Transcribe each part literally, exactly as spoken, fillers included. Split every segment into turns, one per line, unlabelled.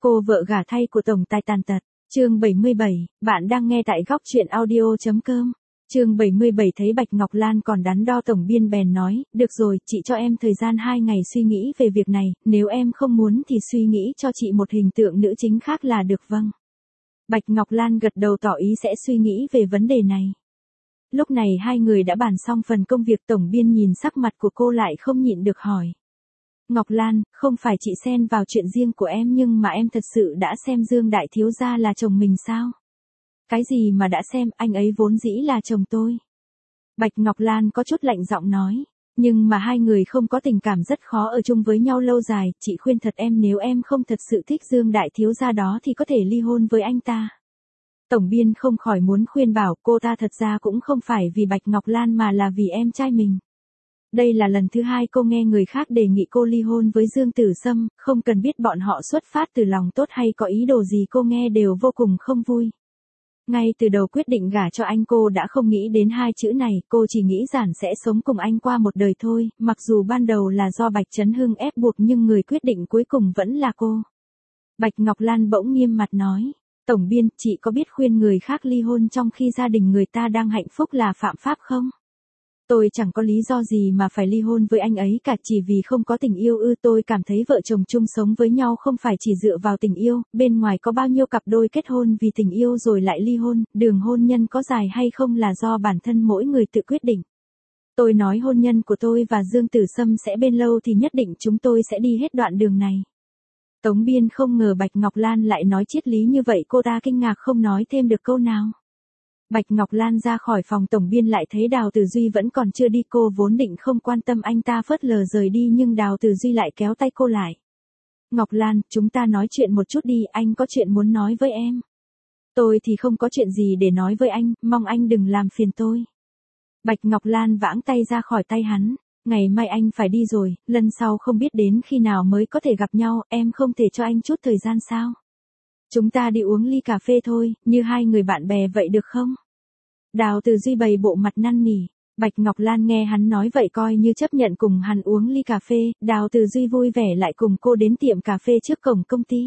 Cô vợ gả thay của tổng tài tàn tật. Chương bảy mươi bảy, bạn đang nghe tại góc truyện audio.com. Chương bảy mươi bảy thấy Bạch Ngọc Lan còn đắn đo, tổng biên bèn nói, được rồi, chị cho em thời gian hai ngày suy nghĩ về việc này, nếu em không muốn thì suy nghĩ cho chị một hình tượng nữ chính khác là được. Vâng. Bạch Ngọc Lan gật đầu tỏ ý sẽ suy nghĩ về vấn đề này. Lúc này hai người đã bàn xong phần công việc, tổng biên nhìn sắc mặt của cô lại không nhịn được hỏi. Ngọc Lan, không phải chị xen vào chuyện riêng của em nhưng mà em thật sự đã xem Dương Đại Thiếu Gia là chồng mình sao? Cái gì mà đã xem, anh ấy vốn dĩ là chồng tôi. Bạch Ngọc Lan có chút lạnh giọng nói. Nhưng mà hai người không có tình cảm rất khó ở chung với nhau lâu dài, chị khuyên thật em, nếu em không thật sự thích Dương Đại Thiếu Gia đó thì có thể ly hôn với anh ta. Tổng biên không khỏi muốn khuyên bảo cô ta, thật ra cũng không phải vì Bạch Ngọc Lan mà là vì em trai mình. Đây là lần thứ hai cô nghe người khác đề nghị cô ly hôn với Dương Tử Sâm, không cần biết bọn họ xuất phát từ lòng tốt hay có ý đồ gì, cô nghe đều vô cùng không vui. Ngay từ đầu quyết định gả cho anh cô đã không nghĩ đến hai chữ này, cô chỉ nghĩ giản sẽ sống cùng anh qua một đời thôi, mặc dù ban đầu là do Bạch Chấn Hưng ép buộc nhưng người quyết định cuối cùng vẫn là cô. Bạch Ngọc Lan bỗng nghiêm mặt nói, tổng biên, chị có biết khuyên người khác ly hôn trong khi gia đình người ta đang hạnh phúc là phạm pháp không? Tôi chẳng có lý do gì mà phải ly hôn với anh ấy cả, chỉ vì không có tình yêu ư? Tôi cảm thấy vợ chồng chung sống với nhau không phải chỉ dựa vào tình yêu, bên ngoài có bao nhiêu cặp đôi kết hôn vì tình yêu rồi lại ly hôn, đường hôn nhân có dài hay không là do bản thân mỗi người tự quyết định. Tôi nói hôn nhân của tôi và Dương Tử Sâm sẽ bền lâu thì nhất định chúng tôi sẽ đi hết đoạn đường này. Tống biên không ngờ Bạch Ngọc Lan lại nói triết lý như vậy, cô ta kinh ngạc không nói thêm được câu nào. Bạch Ngọc Lan ra khỏi phòng, tổng biên lại thấy Đào Tử Duy vẫn còn chưa đi, cô vốn định không quan tâm anh ta phớt lờ rời đi nhưng Đào Tử Duy lại kéo tay cô lại. Ngọc Lan, chúng ta nói chuyện một chút đi, anh có chuyện muốn nói với em. Tôi thì không có chuyện gì để nói với anh, mong anh đừng làm phiền tôi. Bạch Ngọc Lan vãng tay ra khỏi tay hắn, ngày mai anh phải đi rồi, lần sau không biết đến khi nào mới có thể gặp nhau, em không thể cho anh chút thời gian sao? Chúng ta đi uống ly cà phê thôi, như hai người bạn bè vậy được không? Đào Tử Duy bày bộ mặt năn nỉ. Bạch Ngọc Lan nghe hắn nói vậy coi như chấp nhận cùng hắn uống ly cà phê, Đào Tử Duy vui vẻ lại cùng cô đến tiệm cà phê trước cổng công ty.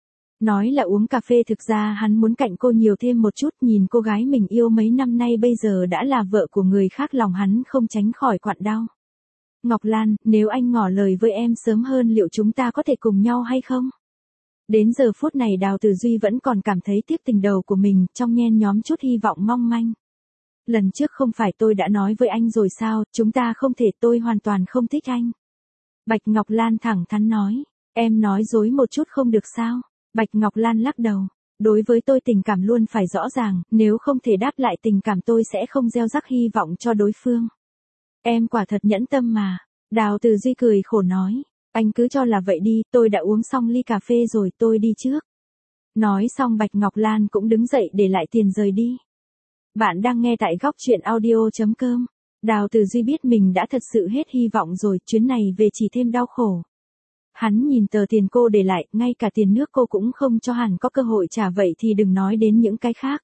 Nói là uống cà phê, thực ra hắn muốn cạnh cô nhiều thêm một chút, nhìn cô gái mình yêu mấy năm nay bây giờ đã là vợ của người khác, lòng hắn không tránh khỏi quặn đau. Ngọc Lan, nếu anh ngỏ lời với em sớm hơn liệu chúng ta có thể cùng nhau hay không? Đến giờ phút này Đào Tử Duy vẫn còn cảm thấy tiếc tình đầu của mình, trong nhen nhóm chút hy vọng mong manh. Lần trước không phải tôi đã nói với anh rồi sao, chúng ta không thể, tôi hoàn toàn không thích anh. Bạch Ngọc Lan thẳng thắn nói, em nói dối một chút không được sao? Bạch Ngọc Lan lắc đầu, đối với tôi tình cảm luôn phải rõ ràng, nếu không thể đáp lại tình cảm tôi sẽ không gieo rắc hy vọng cho đối phương. Em quả thật nhẫn tâm mà. Đào Tử Duy cười khổ nói, anh cứ cho là vậy đi, tôi đã uống xong ly cà phê rồi, tôi đi trước. Nói xong Bạch Ngọc Lan cũng đứng dậy để lại tiền rời đi. Bạn đang nghe tại góc truyện audio.com. Đào Tử Duy biết mình đã thật sự hết hy vọng rồi, chuyến này về chỉ thêm đau khổ. Hắn nhìn tờ tiền cô để lại, ngay cả tiền nước cô cũng không cho, hẳn có cơ hội trả, vậy thì đừng nói đến những cái khác.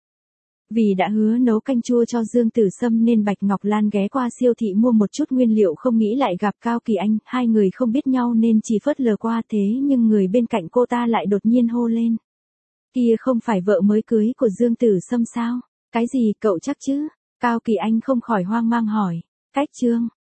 Vì đã hứa nấu canh chua cho Dương Tử Sâm nên Bạch Ngọc Lan ghé qua siêu thị mua một chút nguyên liệu, không nghĩ lại gặp Cao Kỳ Anh, hai người không biết nhau nên chỉ phớt lờ qua, thế nhưng người bên cạnh cô ta lại đột nhiên hô lên. Kia không phải vợ mới cưới của Dương Tử Sâm sao? Cái gì, cậu chắc chứ? Cao Kỳ Anh không khỏi hoang mang hỏi. Cách Trương,